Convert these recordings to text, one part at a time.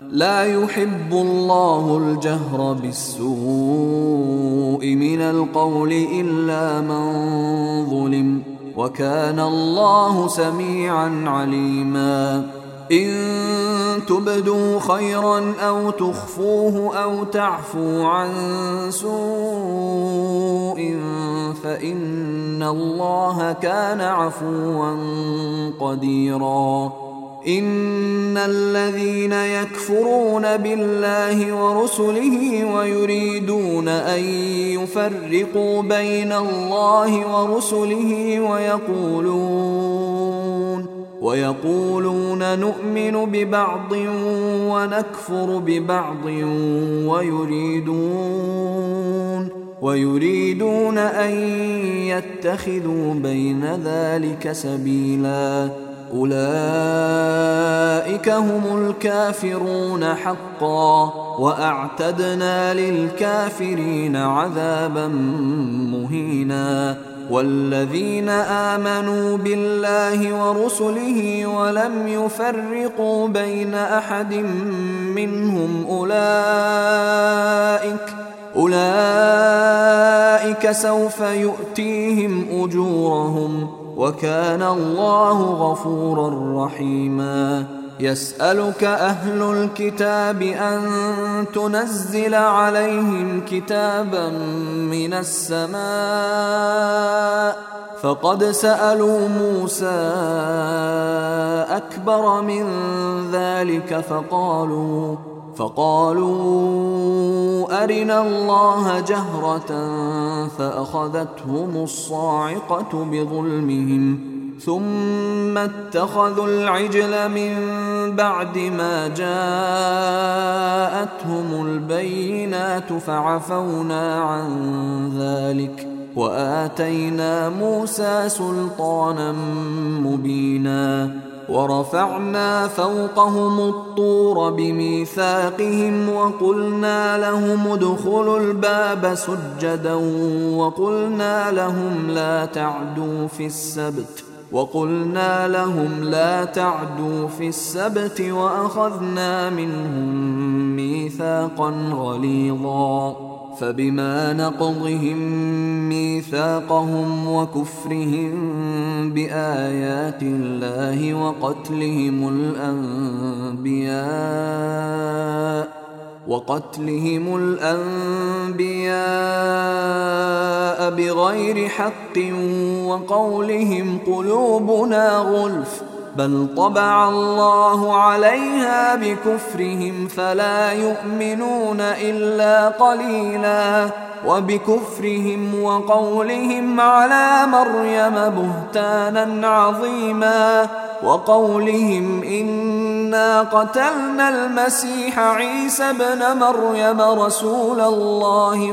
لا يحب الله الجهر بالسوء من القول إلا من ظلم، وكان الله سميعا عليما. إن تبدوا خيرا أو تخفوه أو تعفو عن سوء فإن الله كان عفوا قديرا. إن الذين يكفرون بالله ورسله ويريدون أن يفرقوا بين الله ورسله ويقولون نؤمن ببعض ونكفر ببعض ويريدون أن يتخذوا بين ذلك سبيلا، أولئك هم الكافرون حقا، وأعتدنا للكافرين عذابا مهينا. والذين آمنوا بالله ورسله ولم يفرقوا بين أحد منهم أولئك سوف يؤتيهم أجورهم، وكان الله غفورا رحيما. يسألك أهل الكتاب أن تنزل عليهم كتابا من السماء، فقد سألوا موسى أكبر من ذلك فقالوا أرنا الله جهرة فأخذتهم الصاعقة بظلمهم، ثم اتخذوا العجل من بعد ما جاءتهم البينات فعفونا عن ذلك، وآتينا موسى سلطانا مبينا. ورفعنا فوقهم الطور بميثاقهم وقلنا لهم ادخلوا الباب سجدا وقلنا لهم لا تعدوا في السبت وأخذنا منهم ميثاقا غليظا. فبما نقضهم ميثاقهم وكفرهم بآيات الله وقتلهم الأنبياء بغير حق وقولهم قلوبنا غلف، بل طبع الله عليها بكفرهم فلا يؤمنون إلا قليلا. وبكفرهم وقولهم على مريم بهتانا عظيما، وقولهم إنا قتلنا المسيح عيسى ابن مريم رسول الله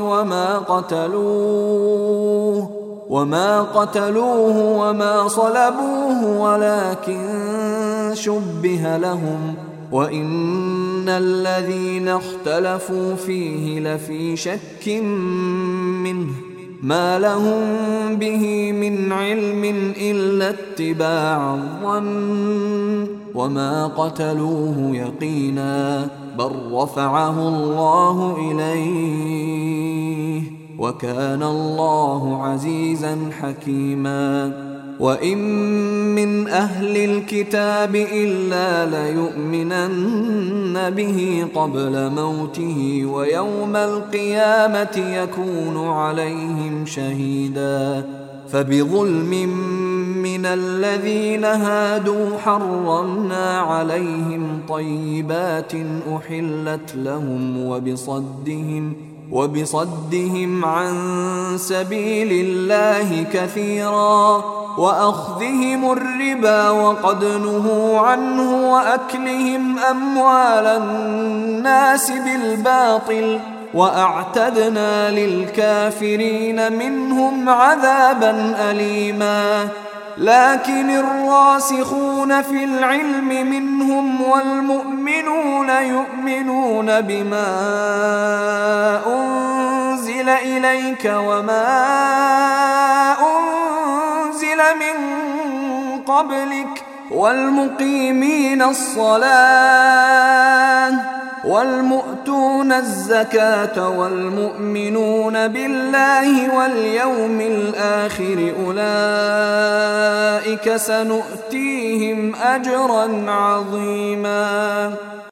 وما قتلوه وما صلبوه ولكن شبه لهم، وإن الذين اختلفوا فيه لفي شك منه، ما لهم به من علم إلا اتباع الظن، وما قتلوه يقينا، بل رفعه الله إليه، وكان الله عزيزا حكيما. وإن من أهل الكتاب إلا ليؤمنن به قبل موته ويوم القيامة يكون عليهم شهيدا. فبظلم من الذين هادوا حرمنا عليهم طيبات أحلت لهم وبصدهم عن سبيل الله كثيرا، وأخذهم الربا وقد نهوا عنه، وأكلهم أموال الناس بالباطل، وأعتدنا للكافرين منهم عذابا أليما. لكن الراسخون في العلم منهم والمؤمنون يؤمنون بما أنزل إليك وما أنزل من قبلك والمقيمين الصلاة والمؤتون الزكاة والمؤمنون بالله واليوم الآخر أولئك سنؤتيهم أجرا عظيما.